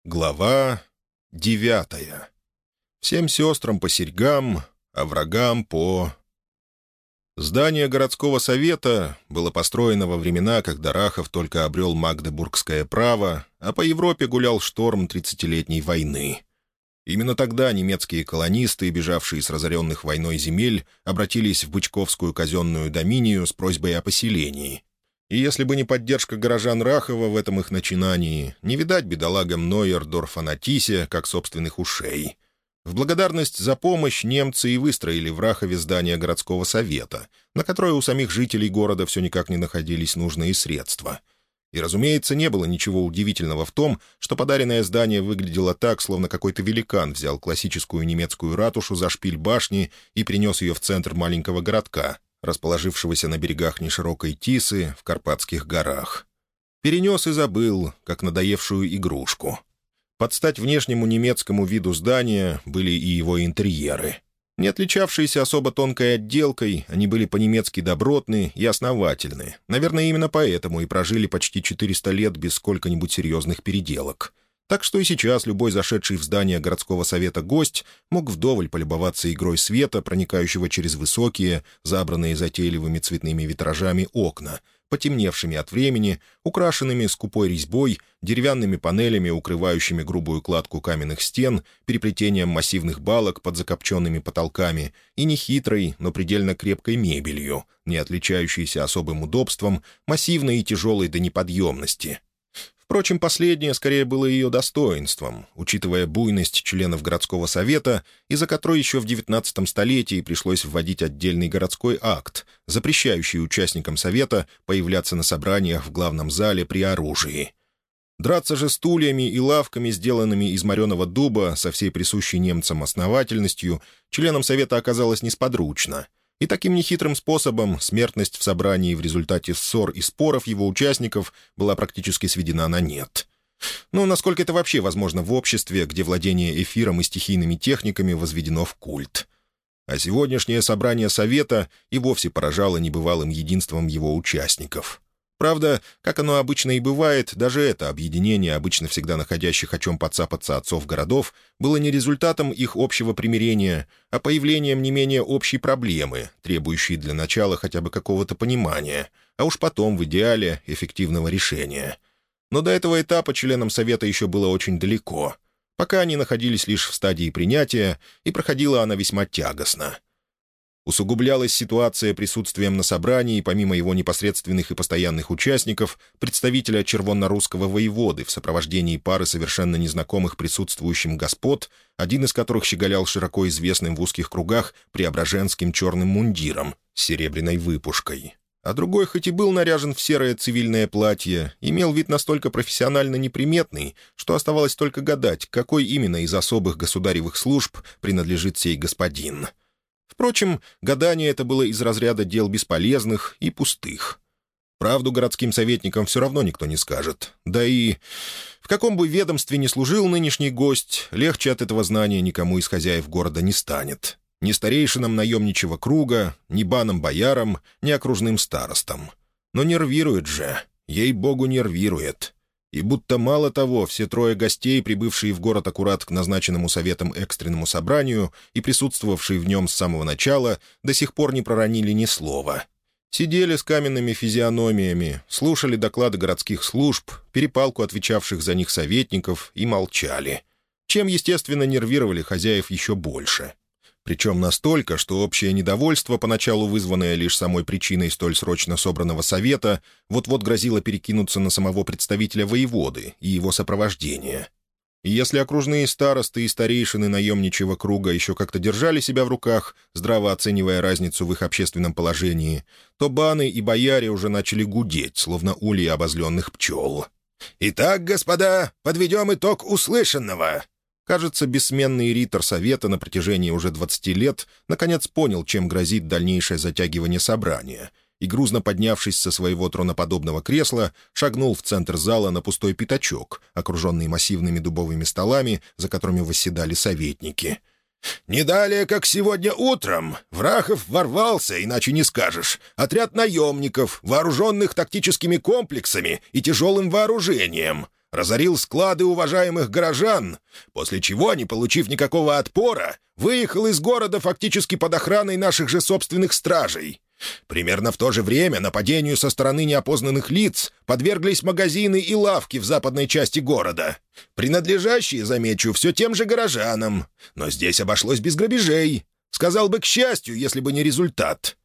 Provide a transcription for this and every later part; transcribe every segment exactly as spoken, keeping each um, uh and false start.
Глава девятая. Всем сестрам по серьгам, а врагам по... Здание городского совета было построено во времена, когда Рахов только обрел магдебургское право, а по Европе гулял шторм тридцатилетней войны. Именно тогда немецкие колонисты, бежавшие с разоренных войной земель, обратились в Бычковскую казенную доминию с просьбой о поселении. И если бы не поддержка горожан Рахова в этом их начинании, не видать бедолагам Нойердорфа на Тисе, как собственных ушей. В благодарность за помощь немцы и выстроили в Рахове здание городского совета, на которое у самих жителей города все никак не находились нужные средства. И, разумеется, не было ничего удивительного в том, что подаренное здание выглядело так, словно какой-то великан взял классическую немецкую ратушу за шпиль башни и принес ее в центр маленького городка, расположившегося на берегах неширокой Тисы в Карпатских горах. Перенес и забыл, как надоевшую игрушку. Под стать внешнему немецкому виду здания были и его интерьеры. Не отличавшиеся особо тонкой отделкой, они были по-немецки добротны и основательны. Наверное, именно поэтому и прожили почти четыреста лет без сколько-нибудь серьезных переделок. Так что и сейчас любой зашедший в здание городского совета гость мог вдоволь полюбоваться игрой света, проникающего через высокие, забранные затейливыми цветными витражами окна, потемневшими от времени, украшенными скупой резьбой, деревянными панелями, укрывающими грубую кладку каменных стен, переплетением массивных балок под закопченными потолками и нехитрой, но предельно крепкой мебелью, не отличающейся особым удобством, массивной и тяжелой до неподъемности. Впрочем, последнее скорее было ее достоинством, учитывая буйность членов городского совета, из-за которой еще в девятнадцатом столетии пришлось вводить отдельный городской акт, запрещающий участникам совета появляться на собраниях в главном зале при оружии. Драться же стульями и лавками, сделанными из мореного дуба, со всей присущей немцам основательностью, членам совета оказалось несподручно. И таким нехитрым способом смертность в собрании в результате ссор и споров его участников была практически сведена на нет. Но насколько это вообще возможно в обществе, где владение эфиром и стихийными техниками возведено в культ? А сегодняшнее собрание совета и вовсе поражало небывалым единством его участников. Правда, как оно обычно и бывает, даже это объединение, обычно всегда находящих о чем подцапаться отцов городов, было не результатом их общего примирения, а появлением не менее общей проблемы, требующей для начала хотя бы какого-то понимания, а уж потом, в идеале, эффективного решения. Но до этого этапа членам совета еще было очень далеко. Пока они находились лишь в стадии принятия, и проходила она весьма тягостно. Усугублялась ситуация присутствием на собрании, помимо его непосредственных и постоянных участников, представителя червонно-русского воеводы в сопровождении пары совершенно незнакомых присутствующим господ, один из которых щеголял широко известным в узких кругах преображенским черным мундиром с серебряной выпушкой. А другой, хоть и был наряжен в серое цивильное платье, имел вид настолько профессионально неприметный, что оставалось только гадать, какой именно из особых государевых служб принадлежит сей господин. Впрочем, гадание это было из разряда дел бесполезных и пустых. Правду городским советникам все равно никто не скажет. Да и в каком бы ведомстве ни служил нынешний гость, легче от этого знания никому из хозяев города не станет. Ни старейшинам наемничьего круга, ни банам-боярам, ни окружным старостам. Но нервирует же, ей-богу, нервирует. И будто мало того, все трое гостей, прибывшие в город аккурат к назначенному советом экстренному собранию и присутствовавшие в нем с самого начала, до сих пор не проронили ни слова. Сидели с каменными физиономиями, слушали доклады городских служб, перепалку отвечавших за них советников и молчали. Чем, естественно, нервировали хозяев еще больше. Причем настолько, что общее недовольство, поначалу вызванное лишь самой причиной столь срочно собранного совета, вот-вот грозило перекинуться на самого представителя воеводы и его сопровождение. И если окружные старосты и старейшины наемничьего круга еще как-то держали себя в руках, здраво оценивая разницу в их общественном положении, то баны и бояре уже начали гудеть, словно ульи обозленных пчел. «Итак, господа, подведем итог услышанного». Кажется, бессменный ритор совета на протяжении уже двадцати лет наконец понял, чем грозит дальнейшее затягивание собрания, и, грузно поднявшись со своего троноподобного кресла, шагнул в центр зала на пустой пятачок, окруженный массивными дубовыми столами, за которыми восседали советники. «Не далее, как сегодня утром, в Рахов ворвался, иначе не скажешь, отряд наемников, вооруженных тактическими комплексами и тяжелым вооружением. разорил склады уважаемых горожан, после чего, не получив никакого отпора, выехал из города фактически под охраной наших же собственных стражей. Примерно в то же время нападению со стороны неопознанных лиц подверглись магазины и лавки в западной части города, принадлежащие, замечу, все тем же горожанам. Но здесь обошлось без грабежей. Сказал бы, к счастью, если бы не результат.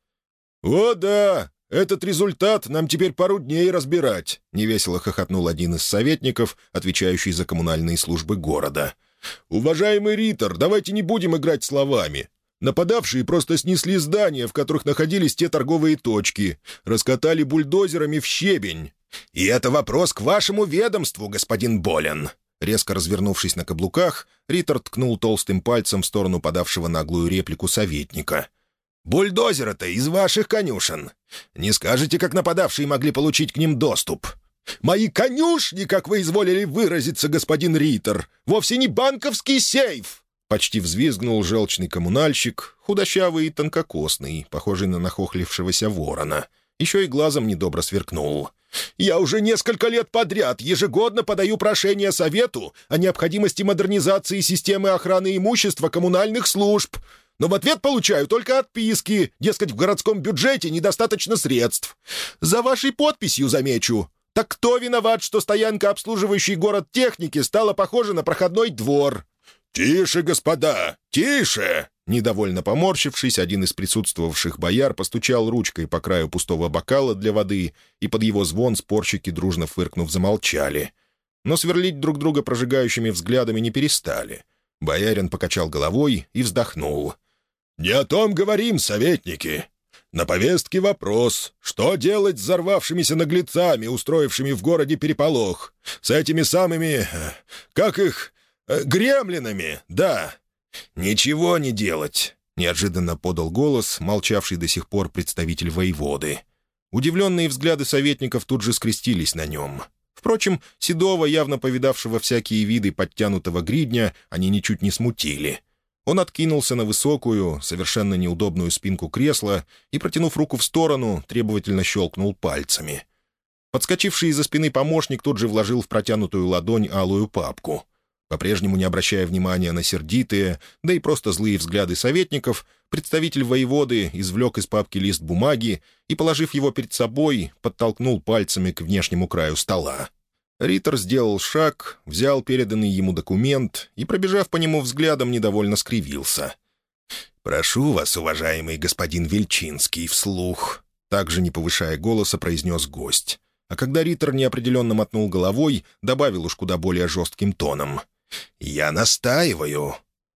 «О да, этот результат нам теперь пару дней разбирать», — невесело хохотнул один из советников, отвечающий за коммунальные службы города. «Уважаемый Риттер, давайте не будем играть словами. Нападавшие просто снесли здания, в которых находились те торговые точки, раскатали бульдозерами в щебень». «И это вопрос к вашему ведомству, господин Болен». Резко развернувшись на каблуках, Риттер ткнул толстым пальцем в сторону подавшего наглую реплику советника. «Бульдозеры-то из ваших конюшен. Не скажете, как нападавшие могли получить к ним доступ?» «Мои конюшни, как вы изволили выразиться, господин Риттер, вовсе не банковский сейф!» Почти взвизгнул желчный коммунальщик, худощавый и тонкокосный, похожий на нахохлившегося ворона. Еще и глазом недобро сверкнул. «Я уже несколько лет подряд ежегодно подаю прошение Совету о необходимости модернизации системы охраны имущества коммунальных служб, но в ответ получаю только отписки, дескать, в городском бюджете недостаточно средств. За вашей подписью, замечу. Так кто виноват, что стоянка, обслуживающей город техники, стала похожа на проходной двор?» «Тише, господа, тише!» Недовольно поморщившись, один из присутствовавших бояр постучал ручкой по краю пустого бокала для воды, и под его звон спорщики, дружно фыркнув, замолчали. Но сверлить друг друга прожигающими взглядами не перестали. Боярин покачал головой и вздохнул. «Не о том говорим, советники. На повестке вопрос, что делать с взорвавшимися наглецами, устроившими в городе переполох? С этими самыми... как их... гремлинами, да». «Ничего не делать», — неожиданно подал голос, молчавший до сих пор представитель воеводы. Удивленные взгляды советников тут же скрестились на нем. Впрочем, седого, явно повидавшего всякие виды подтянутого гридня, они ничуть не смутили. Он откинулся на высокую, совершенно неудобную спинку кресла и, протянув руку в сторону, требовательно щелкнул пальцами. Подскочивший из-за спины помощник тут же вложил в протянутую ладонь алую папку. По-прежнему не обращая внимания на сердитые, да и просто злые взгляды советников, представитель воеводы извлек из папки лист бумаги и, положив его перед собой, подтолкнул пальцами к внешнему краю стола. Риттер сделал шаг, взял переданный ему документ и, пробежав по нему взглядом, недовольно скривился. «Прошу вас, уважаемый господин Вельчинский, вслух», также не повышая голоса, произнес гость. А когда Риттер неопределенно мотнул головой, добавил уж куда более жестким тоном. «Я настаиваю».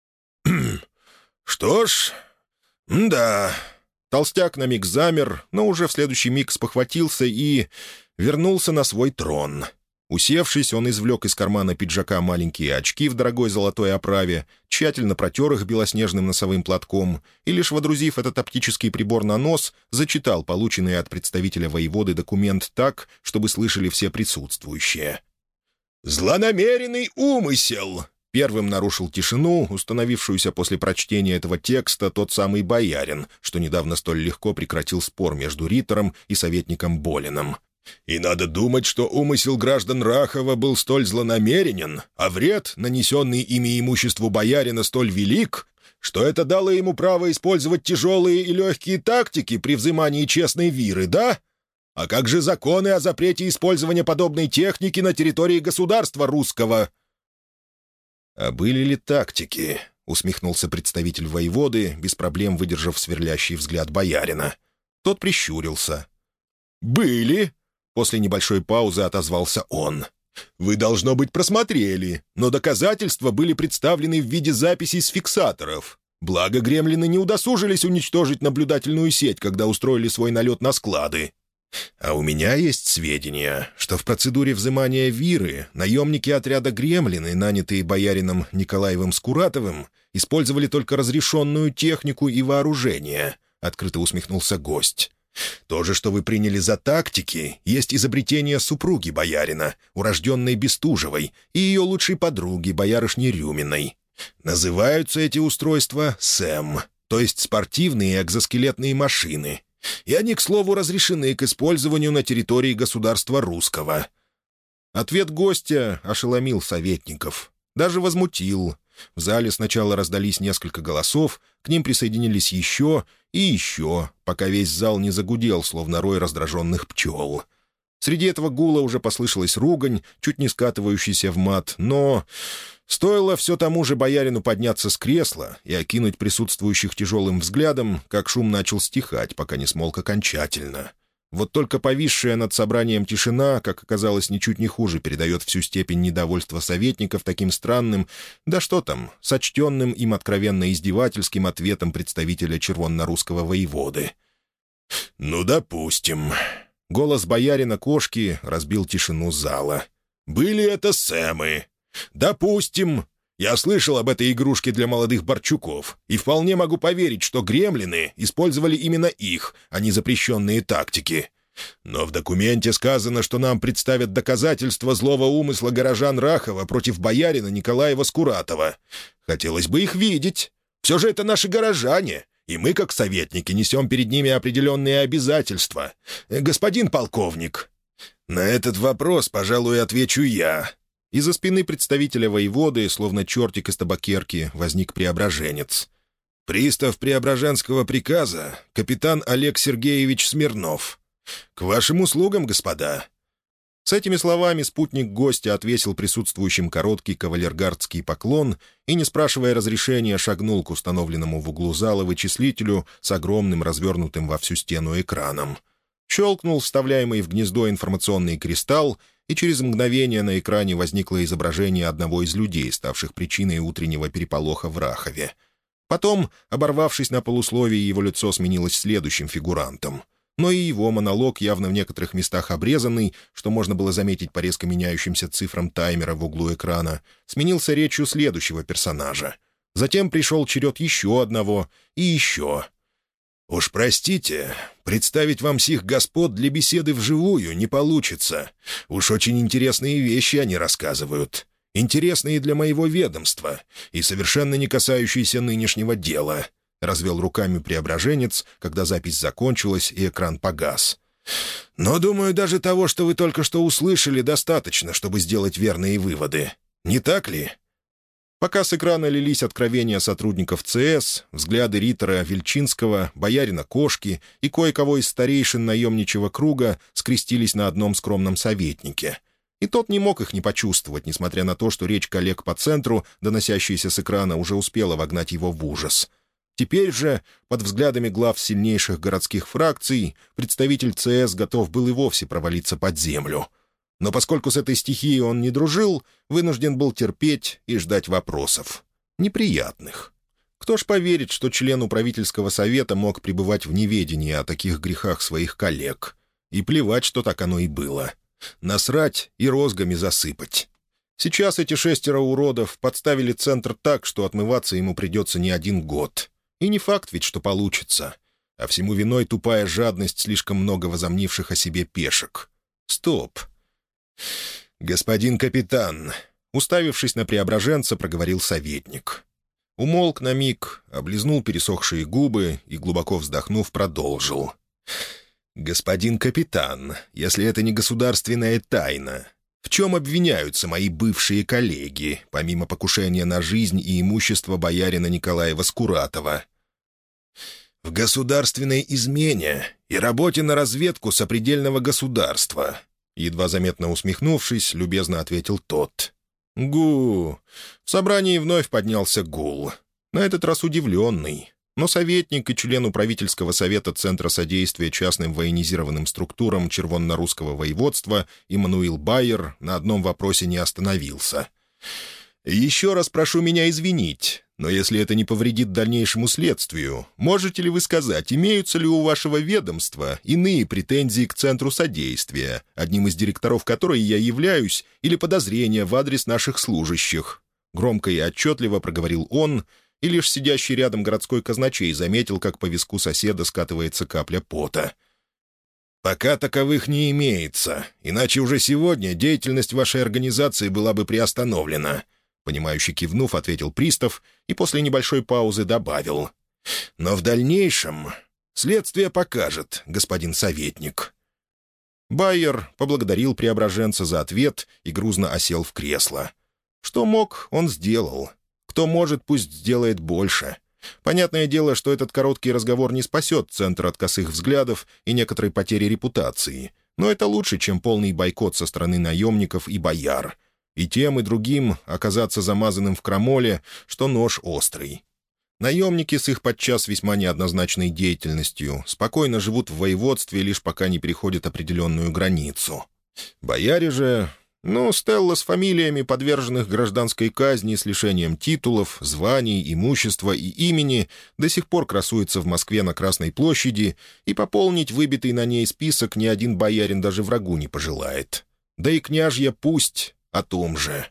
«Что ж, да». Толстяк на миг замер, но уже в следующий миг спохватился и вернулся на свой трон. Усевшись, он извлек из кармана пиджака маленькие очки в дорогой золотой оправе, тщательно протер их белоснежным носовым платком и, лишь водрузив этот оптический прибор на нос, зачитал полученный от представителя воеводы документ так, чтобы слышали все присутствующие. «Злонамеренный умысел!» Первым нарушил тишину, установившуюся после прочтения этого текста, тот самый боярин, что недавно столь легко прекратил спор между Риттером и советником Болином. «И надо думать, что умысел граждан Рахова был столь злонамеренен, а вред, нанесенный ими имуществу боярина, столь велик, что это дало ему право использовать тяжелые и легкие тактики при взымании честной виры, да? А как же законы о запрете использования подобной техники на территории государства русского?» «А были ли тактики?» — усмехнулся представитель воеводы, без проблем выдержав сверлящий взгляд боярина. Тот прищурился. «Были?» — после небольшой паузы отозвался он. «Вы, должно быть, просмотрели, но доказательства были представлены в виде записей с фиксаторов. Благо, гремлины не удосужились уничтожить наблюдательную сеть, когда устроили свой налет на склады». «А у меня есть сведения, что в процедуре взымания виры наемники отряда «Гремлины», нанятые боярином Николаевым Скуратовым, использовали только разрешенную технику и вооружение», — открыто усмехнулся гость. «То же, что вы приняли за тактики, есть изобретение супруги боярина, урожденной Бестужевой, и ее лучшей подруги, боярышни Рюминой. Называются эти устройства СЭМ, то есть спортивные экзоскелетные машины. И они, к слову, разрешены к использованию на территории государства русского». Ответ гостя ошеломил советников, даже возмутил. В зале сначала раздались несколько голосов, к ним присоединились еще и еще, пока весь зал не загудел, словно рой раздраженных пчел. Среди этого гула уже послышалась ругань, чуть не скатывающаяся в мат, но стоило все тому же боярину подняться с кресла и окинуть присутствующих тяжелым взглядом, как шум начал стихать, пока не смолк окончательно. Вот только повисшая над собранием тишина, как оказалось, ничуть не хуже, передает всю степень недовольства советников таким странным, да что там, сочтенным им откровенно издевательским ответом представителя червонно-русского воеводы. «Ну, допустим». Голос боярина Кошки разбил тишину зала. «Были это Сэмы. Допустим. Я слышал об этой игрушке для молодых Борчуков, и вполне могу поверить, что гремлины использовали именно их, а не запрещенные тактики. Но в документе сказано, что нам представят доказательства злого умысла горожан Рахова против боярина Николаева Скуратова. Хотелось бы их видеть. Все же это наши горожане, и мы, как советники, несем перед ними определенные обязательства. Господин полковник». «На этот вопрос, пожалуй, отвечу я». Из-за спины представителя воеводы, словно чертик из табакерки, возник преображенец. «Пристав Преображенского приказа, капитан Олег Сергеевич Смирнов. К вашим услугам, господа». С этими словами спутник гостя отвесил присутствующим короткий кавалергардский поклон и, не спрашивая разрешения, шагнул к установленному в углу зала вычислителю с огромным развернутым во всю стену экраном. Щелкнул вставляемый в гнездо информационный кристалл, и через мгновение на экране возникло изображение одного из людей, ставших причиной утреннего переполоха в Рахове. Потом, оборвавшись на полусловии, его лицо сменилось следующим фигурантом. Но и его монолог, явно в некоторых местах обрезанный, что можно было заметить по резко меняющимся цифрам таймера в углу экрана, сменился речью следующего персонажа. Затем пришел черед еще одного и еще. «Уж простите, представить вам сих господ для беседы вживую не получится. Уж очень интересные вещи они рассказывают. Интересные для моего ведомства и совершенно не касающиеся нынешнего дела», — развел руками преображенец, когда запись закончилась и экран погас. «Но, думаю, даже того, что вы только что услышали, достаточно, чтобы сделать верные выводы. Не так ли?» Пока с экрана лились откровения сотрудников ЦС, взгляды Риттера Вельчинского, боярина Кошки и кое-кого из старейшин наемничьего круга скрестились на одном скромном советнике. И тот не мог их не почувствовать, несмотря на то, что речь коллег по центру, доносящаяся с экрана, уже успела вогнать его в ужас. Теперь же, под взглядами глав сильнейших городских фракций, представитель ЦС готов был и вовсе провалиться под землю. Но поскольку с этой стихией он не дружил, вынужден был терпеть и ждать вопросов. Неприятных. Кто ж поверит, что член управительского совета мог пребывать в неведении о таких грехах своих коллег? И плевать, что так оно и было. Насрать и розгами засыпать. Сейчас эти шестеро уродов подставили центр так, что отмываться ему придется не один год. И не факт ведь, что получится. А всему виной тупая жадность слишком много возомнивших о себе пешек. Стоп. «Господин капитан», — уставившись на преображенца, проговорил советник. Умолк на миг, облизнул пересохшие губы и, глубоко вздохнув, продолжил. «Господин капитан, если это не государственная тайна, в чем обвиняются мои бывшие коллеги, помимо покушения на жизнь и имущество боярина Николаева Скуратова?» «В государственной измене и работе на разведку сопредельного государства», — едва заметно усмехнувшись, любезно ответил тот. «Гу!» В собрании вновь поднялся гул. На этот раз удивленный. Но советник и член управительского совета Центра содействия частным военизированным структурам Червонно-Русского воеводства Иммануил Байер на одном вопросе не остановился. «Еще раз прошу меня извинить, но если это не повредит дальнейшему следствию, можете ли вы сказать, имеются ли у вашего ведомства иные претензии к Центру содействия, одним из директоров которой я являюсь, или подозрения в адрес наших служащих?» Громко и отчетливо проговорил он, и лишь сидящий рядом городской казначей заметил, как по виску соседа скатывается капля пота. «Пока таковых не имеется, иначе уже сегодня деятельность вашей организации была бы приостановлена», — понимающе кивнув, ответил пристав и после небольшой паузы добавил. «Но в дальнейшем следствие покажет, господин советник». Байер поблагодарил Преображенца за ответ и грузно осел в кресло. Что мог, он сделал. Кто может, пусть сделает больше. Понятное дело, что этот короткий разговор не спасет Центр от косых взглядов и некоторой потери репутации, но это лучше, чем полный бойкот со стороны наемников и бояр. И тем, и другим оказаться замазанным в крамоле, что нож острый. Наемники с их подчас весьма неоднозначной деятельностью спокойно живут в воеводстве, лишь пока не переходят определенную границу. Бояре же... Ну, Стелла с фамилиями, подверженных гражданской казни с лишением титулов, званий, имущества и имени, до сих пор красуется в Москве на Красной площади, и пополнить выбитый на ней список ни один боярин даже врагу не пожелает. Да и княжья пусть о том же.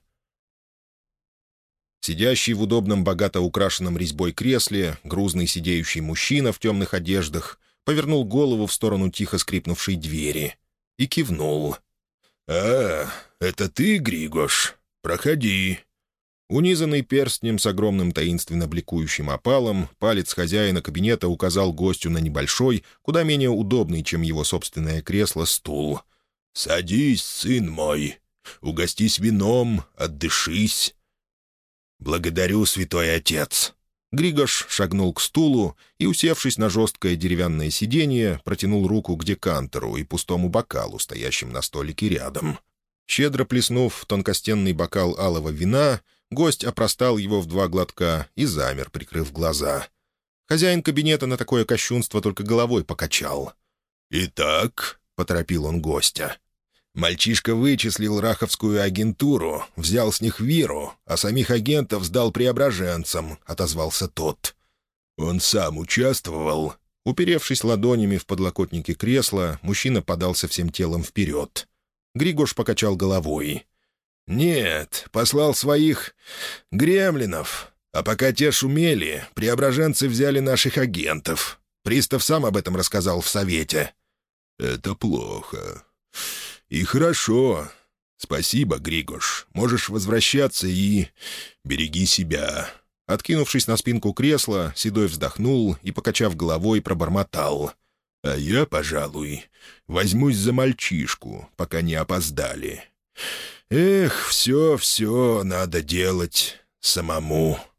Сидящий в удобном, богато украшенном резьбой кресле, грузный сидеющий мужчина в темных одеждах повернул голову в сторону тихо скрипнувшей двери и кивнул. «А, это ты, Григош? Проходи». Унизанный перстнем с огромным таинственно бликующим опалом, палец хозяина кабинета указал гостю на небольшой, куда менее удобный, чем его собственное кресло, стул. «Садись, сын мой. Угостись вином, отдышись». «Благодарю, святой отец». Григош шагнул к стулу и, усевшись на жесткое деревянное сиденье, протянул руку к декантеру и пустому бокалу, стоящим на столике рядом. Щедро плеснув тонкостенный бокал алого вина, гость опростал его в два глотка и замер, прикрыв глаза. Хозяин кабинета на такое кощунство только головой покачал. «Итак», — поторопил он гостя, — «мальчишка вычислил раховскую агентуру, взял с них виру, а самих агентов сдал преображенцам», — отозвался тот. «Он сам участвовал?» Уперевшись ладонями в подлокотники кресла, мужчина подался всем телом вперед. Григош покачал головой. «Нет, послал своих гремлинов. А пока те шумели, преображенцы взяли наших агентов. Пристав сам об этом рассказал в совете». «Это плохо». «И хорошо. Спасибо, Григош. Можешь возвращаться и... береги себя». Откинувшись на спинку кресла, Седой вздохнул и, покачав головой, пробормотал. «А я, пожалуй, возьмусь за мальчишку, пока не опоздали. Эх, все-все надо делать самому».